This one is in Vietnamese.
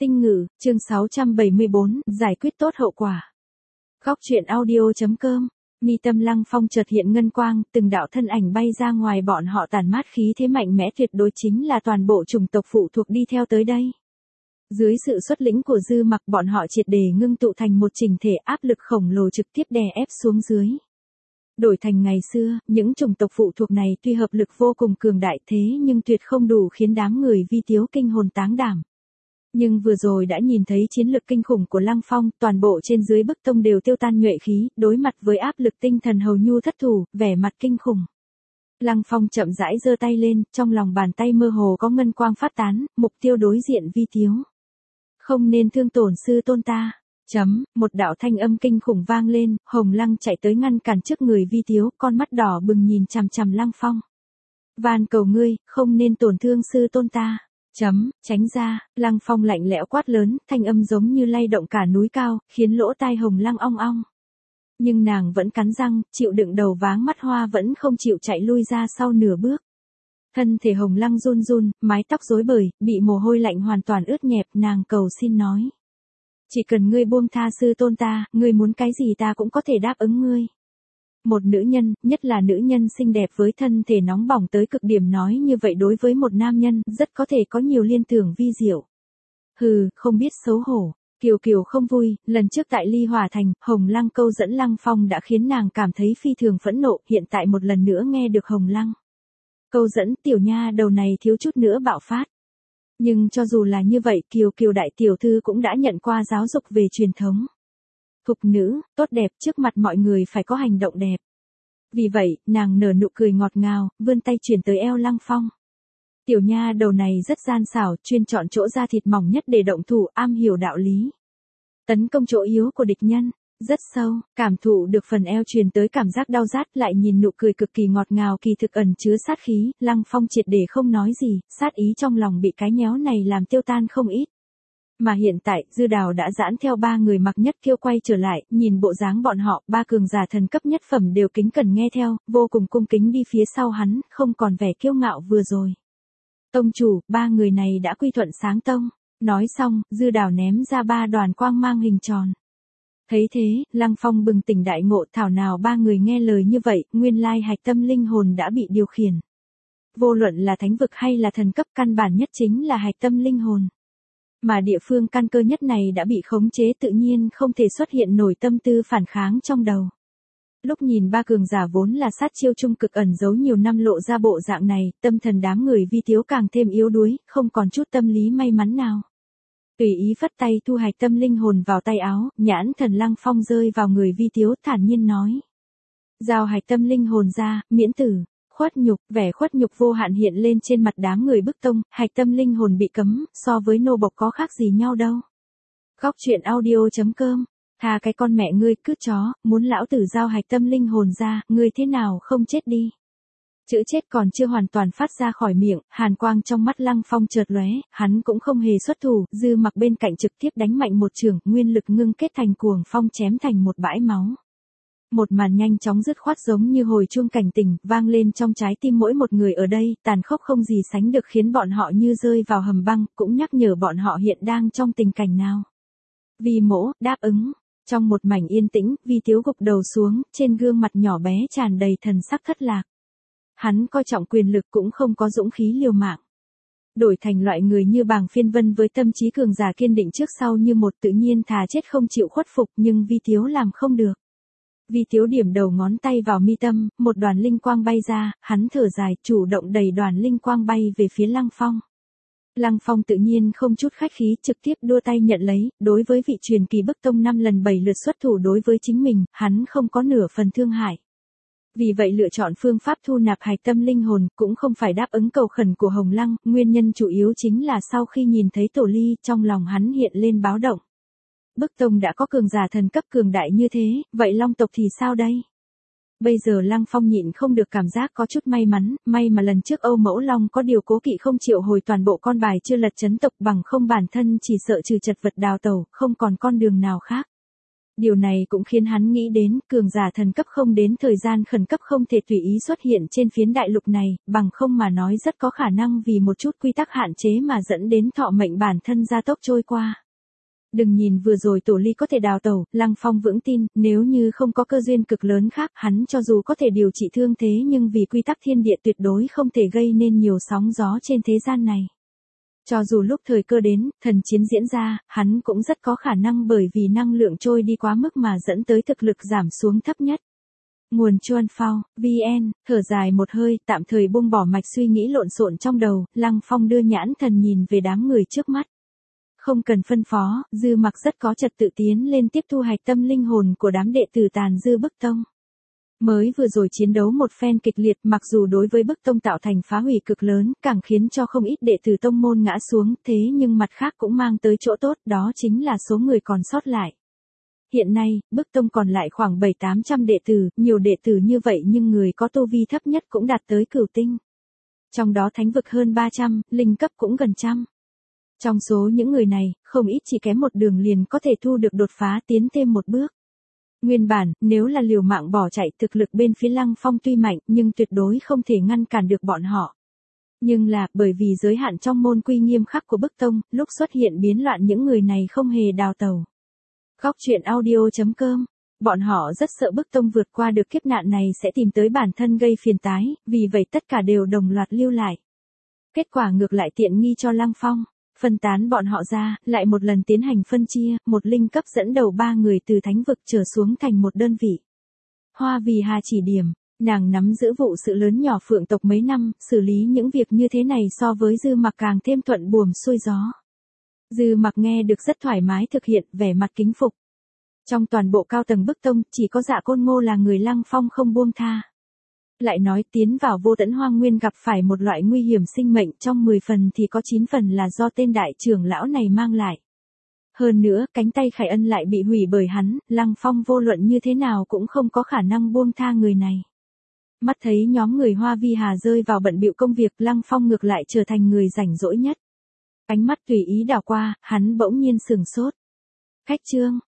Tinh ngữ, chương 674, giải quyết tốt hậu quả. Góc truyện audio.com. Mi tâm Lăng Phong chợt hiện ngân quang, từng đạo thân ảnh bay ra ngoài, bọn họ tản mát khí thế mạnh mẽ tuyệt đối, chính là toàn bộ chủng tộc phụ thuộc đi theo tới đây. Dưới sự xuất lĩnh của Dư Mặc, bọn họ triệt để ngưng tụ thành một chỉnh thể, áp lực khổng lồ trực tiếp đè ép xuống dưới. Đổi thành ngày xưa, những chủng tộc phụ thuộc này tuy hợp lực vô cùng cường đại thế nhưng tuyệt không đủ khiến đám người Vi Tiếu kinh hồn táng đảm. Nhưng vừa rồi đã nhìn thấy chiến lực kinh khủng của Lăng Phong, toàn bộ trên dưới bức tông đều tiêu tan nhuệ khí, đối mặt với áp lực tinh thần hầu như thất thủ, vẻ mặt kinh khủng. Lăng Phong chậm rãi giơ tay lên, trong lòng bàn tay mơ hồ có ngân quang phát tán, mục tiêu đối diện Vi Tiếu. Không nên thương tổn sư tôn ta. Một đạo thanh âm kinh khủng vang lên, Hồng Lăng chạy tới ngăn cản trước người Vi Tiếu, con mắt đỏ bừng nhìn chằm chằm Lăng Phong. Van cầu ngươi, không nên tổn thương sư tôn ta. Tránh ra, Lăng Phong lạnh lẽo quát lớn, thanh âm giống như lay động cả núi cao, khiến lỗ tai Hồng Lăng ong ong. Nhưng nàng vẫn cắn răng, chịu đựng đầu váng mắt hoa, vẫn không chịu chạy lui ra sau nửa bước. Thân thể Hồng Lăng run run, mái tóc rối bời, bị mồ hôi lạnh hoàn toàn ướt nhẹp, nàng cầu xin nói. Chỉ cần ngươi buông tha sư tôn ta, ngươi muốn cái gì ta cũng có thể đáp ứng ngươi. Một nữ nhân, nhất là nữ nhân xinh đẹp với thân thể nóng bỏng tới cực điểm nói như vậy đối với một nam nhân, rất có thể có nhiều liên tưởng vi diệu. Hừ, không biết xấu hổ. Kiều Kiều không vui, lần trước tại Ly Hòa Thành, Hồng Lăng câu dẫn Lăng Phong đã khiến nàng cảm thấy phi thường phẫn nộ, hiện tại một lần nữa nghe được Hồng Lăng câu dẫn, tiểu nha đầu này thiếu chút nữa bạo phát. Nhưng cho dù là như vậy, Kiều Kiều đại tiểu thư cũng đã nhận qua giáo dục về truyền thống. Thục nữ, tốt đẹp, trước mặt mọi người phải có hành động đẹp. Vì vậy, nàng nở nụ cười ngọt ngào, vươn tay chuyển tới eo Lăng Phong. Tiểu nha đầu này rất gian xảo, chuyên chọn chỗ da thịt mỏng nhất để động thủ, am hiểu đạo lý. Tấn công chỗ yếu của địch nhân, rất sâu, cảm thụ được phần eo truyền tới cảm giác đau rát, lại nhìn nụ cười cực kỳ ngọt ngào kỳ thực ẩn chứa sát khí, Lăng Phong triệt để không nói gì, sát ý trong lòng bị cái nhéo này làm tiêu tan không ít. Mà hiện tại, Dư Đào đã giãn theo ba người Mặc Nhất Kiêu quay trở lại, nhìn bộ dáng bọn họ, ba cường giả thần cấp nhất phẩm đều kính cẩn nghe theo, vô cùng cung kính đi phía sau hắn, không còn vẻ kiêu ngạo vừa rồi. Tông chủ, ba người này đã quy thuận sáng tông. Nói xong, Dư Đào ném ra ba đoàn quang mang hình tròn. Thấy thế, Lăng Phong bừng tỉnh đại ngộ, thảo nào ba người nghe lời như vậy, nguyên lai hạch tâm linh hồn đã bị điều khiển. Vô luận là thánh vực hay là thần cấp, căn bản nhất chính là hạch tâm linh hồn. Mà địa phương căn cơ nhất này đã bị khống chế, tự nhiên không thể xuất hiện nổi tâm tư phản kháng trong đầu. Lúc nhìn ba cường giả vốn là sát chiêu trung cực ẩn giấu nhiều năm lộ ra bộ dạng này, tâm thần đám người Vi Tiếu càng thêm yếu đuối, không còn chút tâm lý may mắn nào. Tùy ý phất tay thu hạch tâm linh hồn vào tay áo, nhãn thần Lăng Phong rơi vào người Vi Tiếu, thản nhiên nói. Giao hạch tâm linh hồn ra, miễn tử. Khuất nhục, vẻ khuất nhục vô hạn hiện lên trên mặt đám người bức tông, hạch tâm linh hồn bị cấm, so với nô bộc có khác gì nhau đâu. Góc truyện audio.com. Thà cái con mẹ ngươi cứ chó, muốn lão tử giao hạch tâm linh hồn ra, ngươi thế nào không chết đi. Chữ chết còn chưa hoàn toàn phát ra khỏi miệng, hàn quang trong mắt Lăng Phong chợt lóe, hắn cũng không hề xuất thủ, Dư Mặc bên cạnh trực tiếp đánh mạnh một chưởng, nguyên lực ngưng kết thành cuồng phong chém thành một bãi máu. Một màn nhanh chóng dứt khoát giống như hồi chuông cảnh tỉnh, vang lên trong trái tim mỗi một người ở đây, tàn khốc không gì sánh được khiến bọn họ như rơi vào hầm băng, cũng nhắc nhở bọn họ hiện đang trong tình cảnh nào. Vi Mỗ, đáp ứng. Trong một mảnh yên tĩnh, Vi Tiếu gục đầu xuống, trên gương mặt nhỏ bé tràn đầy thần sắc thất lạc. Hắn coi trọng quyền lực cũng không có dũng khí liều mạng. Đổi thành loại người như Bàng Phiên Vân với tâm trí cường giả kiên định trước sau như một, tự nhiên thà chết không chịu khuất phục, nhưng Vi Tiếu làm không được. Vi Tiếu điểm đầu ngón tay vào mi tâm, một đoàn linh quang bay ra, hắn thở dài, chủ động đẩy đoàn linh quang bay về phía Lăng Phong. Lăng Phong tự nhiên không chút khách khí, trực tiếp đua tay nhận lấy, đối với vị truyền kỳ bức tông 5 lần 7 lượt xuất thủ đối với chính mình, hắn không có nửa phần thương hại. Vì vậy lựa chọn phương pháp thu nạp hạch tâm linh hồn, cũng không phải đáp ứng cầu khẩn của Hồng Lăng, nguyên nhân chủ yếu chính là sau khi nhìn thấy Tổ Ly, trong lòng hắn hiện lên báo động. Bức tông đã có cường giả thần cấp cường đại như thế, vậy Long tộc thì sao đây? Bây giờ Lăng Phong nhịn không được cảm giác có chút may mắn, may mà lần trước Âu Mẫu Long có điều cố kỵ không triệu hồi toàn bộ con bài chưa lật chấn tộc, bằng không bản thân chỉ sợ trừ chật vật đào tẩu, không còn con đường nào khác. Điều này cũng khiến hắn nghĩ đến, cường giả thần cấp không đến thời gian khẩn cấp không thể tùy ý xuất hiện trên phiến đại lục này, bằng không mà nói rất có khả năng vì một chút quy tắc hạn chế mà dẫn đến thọ mệnh bản thân gia tốc trôi qua. Đừng nhìn vừa rồi Tổ Ly có thể đào tẩu, Lăng Phong vững tin, nếu như không có cơ duyên cực lớn khác, hắn cho dù có thể điều trị thương thế nhưng vì quy tắc thiên địa tuyệt đối không thể gây nên nhiều sóng gió trên thế gian này. Cho dù lúc thời cơ đến, thần chiến diễn ra, hắn cũng rất có khả năng bởi vì năng lượng trôi đi quá mức mà dẫn tới thực lực giảm xuống thấp nhất. Nguồn Chuan Phao, VN, thở dài một hơi, tạm thời buông bỏ mạch suy nghĩ lộn xộn trong đầu, Lăng Phong đưa nhãn thần nhìn về đám người trước mắt. Không cần phân phó, Dư Mặc rất có trật tự tiến lên tiếp thu hạch tâm linh hồn của đám đệ tử tàn dư Bức Tông. Mới vừa rồi chiến đấu một phen kịch liệt, mặc dù đối với Bức Tông tạo thành phá hủy cực lớn, càng khiến cho không ít đệ tử tông môn ngã xuống, thế nhưng mặt khác cũng mang tới chỗ tốt, đó chính là số người còn sót lại. Hiện nay, Bức Tông còn lại khoảng 700-800 đệ tử, nhiều đệ tử như vậy nhưng người có tu vi thấp nhất cũng đạt tới cửu tinh. Trong đó thánh vực hơn 300, linh cấp cũng gần trăm. Trong số những người này, không ít chỉ kém một đường liền có thể thu được đột phá tiến thêm một bước. Nguyên bản, nếu là liều mạng bỏ chạy, thực lực bên phía Lăng Phong tuy mạnh nhưng tuyệt đối không thể ngăn cản được bọn họ. Nhưng là, bởi vì giới hạn trong môn quy nghiêm khắc của Bức Tông, lúc xuất hiện biến loạn những người này không hề đào tẩu. Góc truyện audio.com. Bọn họ rất sợ Bức Tông vượt qua được kiếp nạn này sẽ tìm tới bản thân gây phiền tái, vì vậy tất cả đều đồng loạt lưu lại. Kết quả ngược lại tiện nghi cho Lăng Phong. Phân tán bọn họ ra, lại một lần tiến hành phân chia, một linh cấp dẫn đầu 3 người từ thánh vực trở xuống thành một đơn vị. Hoa Vì Hà chỉ điểm, nàng nắm giữ vụ sự lớn nhỏ Phượng tộc mấy năm, xử lý những việc như thế này so với Dư Mặc càng thêm thuận buồm xuôi gió. Dư Mặc nghe được rất thoải mái thực hiện, vẻ mặt kính phục. Trong toàn bộ cao tầng Bức Tông, chỉ có Dạ Côn Ngô là người Lăng Phong không buông tha. Lại nói tiến vào Vô Tẫn Hoang Nguyên gặp phải một loại nguy hiểm sinh mệnh, trong 10 phần thì có 9 phần là do tên đại trưởng lão này mang lại. Hơn nữa, cánh tay Khải Ân lại bị hủy bởi hắn, Lăng Phong vô luận như thế nào cũng không có khả năng buông tha người này. Mắt thấy nhóm người Hoa Vi Hà rơi vào bận bịu công việc, Lăng Phong ngược lại trở thành người rảnh rỗi nhất. Ánh mắt tùy ý đảo qua, hắn bỗng nhiên sửng sốt. Khách Trương,